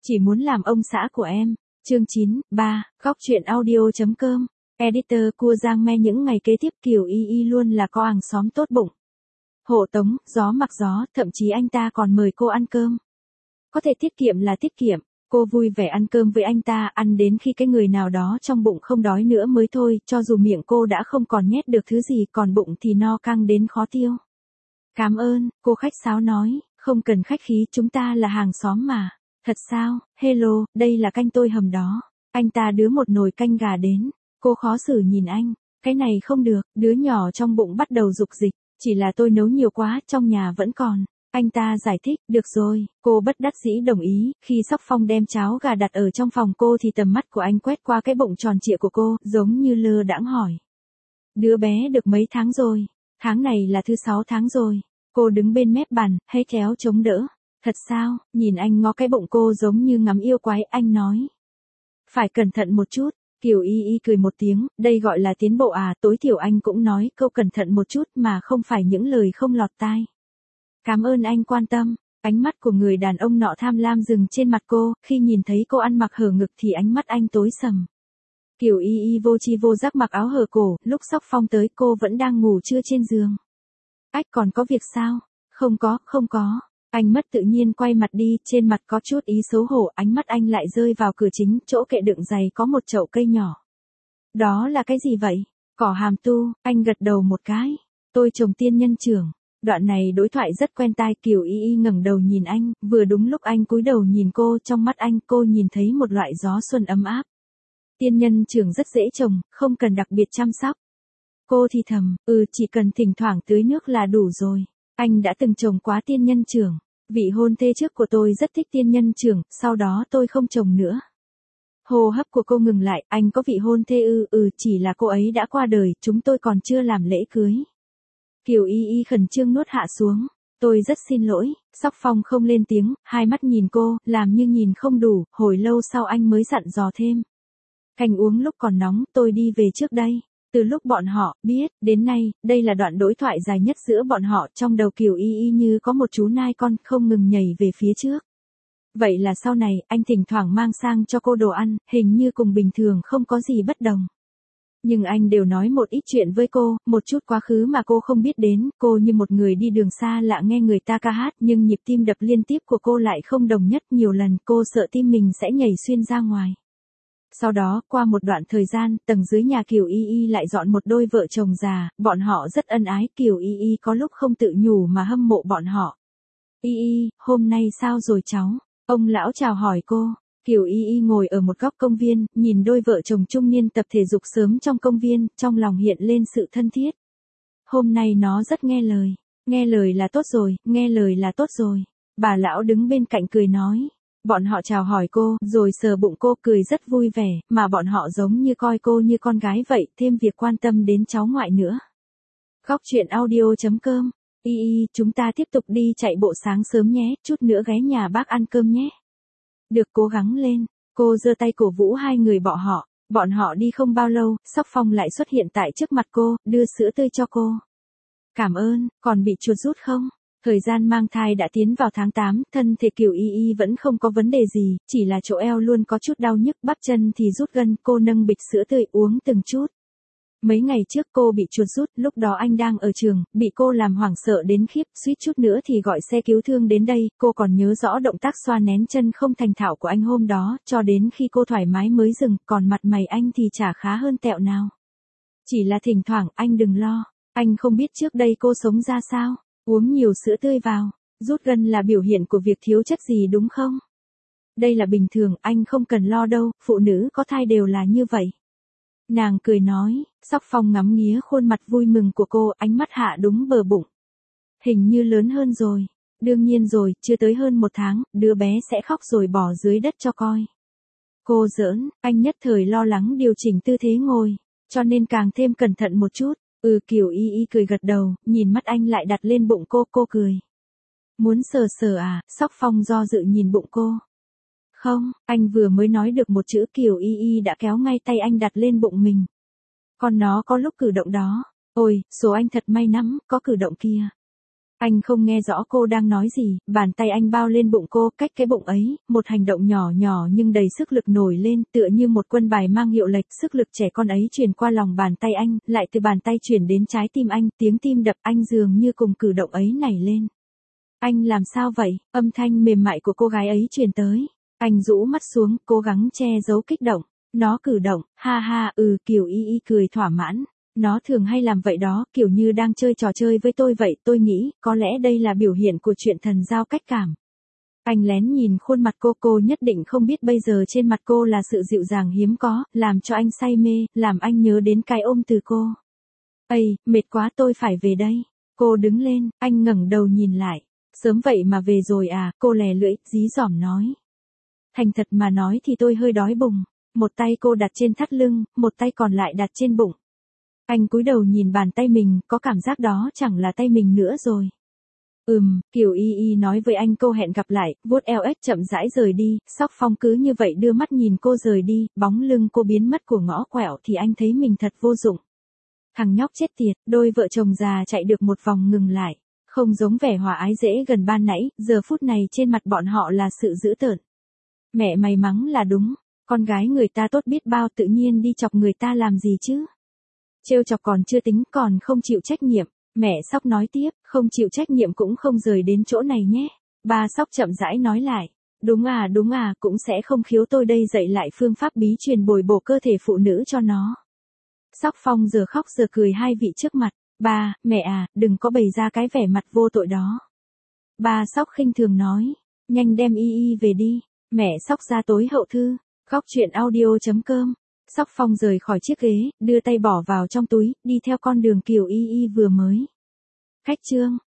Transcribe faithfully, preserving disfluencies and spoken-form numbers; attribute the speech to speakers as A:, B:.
A: Chỉ muốn làm ông xã của em. Chương chín, ba, góc truyện audio.com. Editor cua Giang Me. Những ngày kế tiếp Kiều Y Y luôn là có hàng xóm tốt bụng. Hộ tống, gió mặc gió, thậm chí anh ta còn mời cô ăn cơm. Có thể tiết kiệm là tiết kiệm, cô vui vẻ ăn cơm với anh ta, ăn đến khi cái người nào đó trong bụng không đói nữa mới thôi, cho dù miệng cô đã không còn nhét được thứ gì, còn bụng thì no căng đến khó tiêu. Cảm ơn, cô khách sáo nói, không cần khách khí, chúng ta là hàng xóm mà. Thật sao, hello, đây là canh tôi hầm đó. Anh ta đưa một nồi canh gà đến, cô khó xử nhìn anh, cái này không được, đứa nhỏ trong bụng bắt đầu dục dịch, chỉ là tôi nấu nhiều quá, trong nhà vẫn còn. Anh ta giải thích, được rồi, cô bất đắc dĩ đồng ý, khi Sóc Phong đem cháo gà đặt ở trong phòng cô thì tầm mắt của anh quét qua cái bụng tròn trịa của cô, giống như lơ đãng hỏi. Đứa bé được mấy tháng rồi? Tháng này là thứ sáu tháng rồi. Cô đứng bên mép bàn, hay kéo chống đỡ. Thật sao, nhìn anh ngó cái bụng cô giống như ngắm yêu quái, anh nói. Phải cẩn thận một chút. Kiều Y Y cười một tiếng, đây gọi là tiến bộ à, tối thiểu anh cũng nói câu cẩn thận một chút mà không phải những lời không lọt tai. Cảm ơn anh quan tâm. Ánh mắt của người đàn ông nọ tham lam dừng trên mặt cô, khi nhìn thấy cô ăn mặc hở ngực thì ánh mắt anh tối sầm. Kiều Y Y vô chi vô giác mặc áo hở cổ, lúc Sóc Phong tới cô vẫn đang ngủ trưa trên giường. Ách, còn có việc sao? Không có, không có. Anh mất tự nhiên quay mặt đi, trên mặt có chút ý xấu hổ, ánh mắt anh lại rơi vào cửa chính, chỗ kệ đựng giày có một chậu cây nhỏ. Đó là cái gì vậy? Cỏ hàm tu, anh gật đầu một cái. Tôi trồng tiên nhân trưởng. Đoạn này đối thoại rất quen tai. Kiều Y Y ngẩng đầu nhìn anh, vừa đúng lúc anh cúi đầu nhìn cô, trong mắt anh cô nhìn thấy một loại gió xuân ấm áp. Tiên nhân trưởng rất dễ trồng, không cần đặc biệt chăm sóc. Cô thì thầm, ừ, chỉ cần thỉnh thoảng tưới nước là đủ rồi. Anh đã từng trồng quá tiên nhân trưởng. Vị hôn thê trước của tôi rất thích tiên nhân trưởng, sau đó tôi không trồng nữa. Hô hấp của cô ngừng lại, anh có vị hôn thê ư? Ừ, chỉ là cô ấy đã qua đời, chúng tôi còn chưa làm lễ cưới. Kiều Y Y khẩn trương nuốt hạ xuống. Tôi rất xin lỗi. Sóc Phong không lên tiếng, hai mắt nhìn cô, làm như nhìn không đủ, hồi lâu sau anh mới dặn dò thêm. Canh uống lúc còn nóng, tôi đi về trước đây. Từ lúc bọn họ biết, đến nay, đây là đoạn đối thoại dài nhất giữa bọn họ, trong đầu Kiều Y Y như có một chú nai con không ngừng nhảy về phía trước. Vậy là sau này, anh thỉnh thoảng mang sang cho cô đồ ăn, hình như cùng bình thường không có gì bất đồng. Nhưng anh đều nói một ít chuyện với cô, một chút quá khứ mà cô không biết đến, cô như một người đi đường xa lạ nghe người ta ca hát, nhưng nhịp tim đập liên tiếp của cô lại không đồng nhất, nhiều lần cô sợ tim mình sẽ nhảy xuyên ra ngoài. Sau đó, qua một đoạn thời gian, tầng dưới nhà Kiều Y Y lại dọn một đôi vợ chồng già, bọn họ rất ân ái, Kiều Y Y có lúc không tự nhủ mà hâm mộ bọn họ. Y Y, hôm nay sao rồi cháu? Ông lão chào hỏi cô. Kiều Y Y ngồi ở một góc công viên, nhìn đôi vợ chồng trung niên tập thể dục sớm trong công viên, trong lòng hiện lên sự thân thiết. Hôm nay nó rất nghe lời. Nghe lời là tốt rồi, nghe lời là tốt rồi. Bà lão đứng bên cạnh cười nói. Bọn họ chào hỏi cô, rồi sờ bụng cô, cười rất vui vẻ, mà bọn họ giống như coi cô như con gái vậy, thêm việc quan tâm đến cháu ngoại nữa. Góc truyện audio.com. Y Y, chúng ta tiếp tục đi chạy bộ sáng sớm nhé, chút nữa ghé nhà bác ăn cơm nhé. Được, cố gắng lên. Cô giơ tay cổ vũ hai người bọn họ. Bọn họ đi không bao lâu, Sóc Phong lại xuất hiện tại trước mặt cô, đưa sữa tươi cho cô. Cảm ơn, còn bị chuột rút không? Thời gian mang thai đã tiến vào tháng tám, thân thể Kiều Y Y vẫn không có vấn đề gì, chỉ là chỗ eo luôn có chút đau nhức, bắp chân thì rút gân, cô nâng bịch sữa tươi uống từng chút. Mấy ngày trước cô bị chuột rút, lúc đó anh đang ở trường, bị cô làm hoảng sợ đến khiếp, suýt chút nữa thì gọi xe cứu thương đến đây, cô còn nhớ rõ động tác xoa nén chân không thành thạo của anh hôm đó, cho đến khi cô thoải mái mới dừng, còn mặt mày anh thì chả khá hơn tẹo nào. Chỉ là thỉnh thoảng, anh đừng lo, anh không biết trước đây cô sống ra sao, uống nhiều sữa tươi vào, rút gân là biểu hiện của việc thiếu chất gì đúng không? Đây là bình thường, anh không cần lo đâu, phụ nữ có thai đều là như vậy. Nàng cười nói, Sóc Phong ngắm nghía khuôn mặt vui mừng của cô, ánh mắt hạ đúng bờ bụng. Hình như lớn hơn rồi. Đương nhiên rồi, chưa tới hơn một tháng, đứa bé sẽ khóc rồi bỏ dưới đất cho coi. Cô giỡn, anh nhất thời lo lắng điều chỉnh tư thế ngồi, cho nên càng thêm cẩn thận một chút. Ừ, Kiều Y Y cười gật đầu, nhìn mắt anh lại đặt lên bụng cô, cô cười. Muốn sờ sờ à? Sóc Phong do dự nhìn bụng cô. Không, anh vừa mới nói được một chữ Kiều Y Y đã kéo ngay tay anh đặt lên bụng mình. Còn nó có lúc cử động đó. Ôi, số anh thật may mắn, có cử động kia. Anh không nghe rõ cô đang nói gì, bàn tay anh bao lên bụng cô, cách cái bụng ấy, một hành động nhỏ nhỏ nhưng đầy sức lực nổi lên, tựa như một quân bài mang hiệu lệnh, sức lực trẻ con ấy truyền qua lòng bàn tay anh, lại từ bàn tay chuyển đến trái tim anh, tiếng tim đập anh dường như cùng cử động ấy nảy lên. Anh làm sao vậy? Âm thanh mềm mại của cô gái ấy truyền tới. Anh rũ mắt xuống, cố gắng che giấu kích động. Nó cử động, ha ha, ừ, Kiều Y Y cười thỏa mãn. Nó thường hay làm vậy đó, kiểu như đang chơi trò chơi với tôi vậy, tôi nghĩ, có lẽ đây là biểu hiện của chuyện thần giao cách cảm. Anh lén nhìn khuôn mặt cô, cô nhất định không biết bây giờ trên mặt cô là sự dịu dàng hiếm có, làm cho anh say mê, làm anh nhớ đến cái ôm từ cô. Ây, mệt quá tôi phải về đây. Cô đứng lên, anh ngẩng đầu nhìn lại. Sớm vậy mà về rồi à, cô lè lưỡi, dí dỏm nói. Thành thật mà nói thì tôi hơi đói bụng. Một tay cô đặt trên thắt lưng, một tay còn lại đặt trên bụng. Anh cúi đầu nhìn bàn tay mình, có cảm giác đó chẳng là tay mình nữa rồi. Ừm, Kiều Y Y nói với anh câu hẹn gặp lại, vuốt eo ếch chậm rãi rời đi, Sóc Phong cứ như vậy đưa mắt nhìn cô rời đi, bóng lưng cô biến mất của ngõ quẹo thì anh thấy mình thật vô dụng. Thằng nhóc chết tiệt, đôi vợ chồng già chạy được một vòng ngừng lại. Không giống vẻ hòa ái dễ gần ban nãy, giờ phút này trên mặt bọn họ là sự dữ tợn. Mẹ mày mắng là đúng, con gái người ta tốt biết bao tự nhiên đi chọc người ta làm gì chứ. Trêu chọc còn chưa tính còn không chịu trách nhiệm, mẹ Sóc nói tiếp, không chịu trách nhiệm cũng không rời đến chỗ này nhé. Ba Sóc chậm rãi nói lại, đúng à đúng à cũng sẽ không khiếu tôi đây dạy lại phương pháp bí truyền bồi bổ cơ thể phụ nữ cho nó. Sóc Phong giờ khóc giờ cười hai vị trước mặt. Ba, mẹ à, đừng có bày ra cái vẻ mặt vô tội đó. Ba Sóc khinh thường nói, nhanh đem Y Y về đi. Mẹ Sóc ra tối hậu thư, góc truyện audio chấm com. Sóc Phong rời khỏi chiếc ghế, đưa tay bỏ vào trong túi, đi theo con đường Kiều Y Y vừa mới. Khách chương.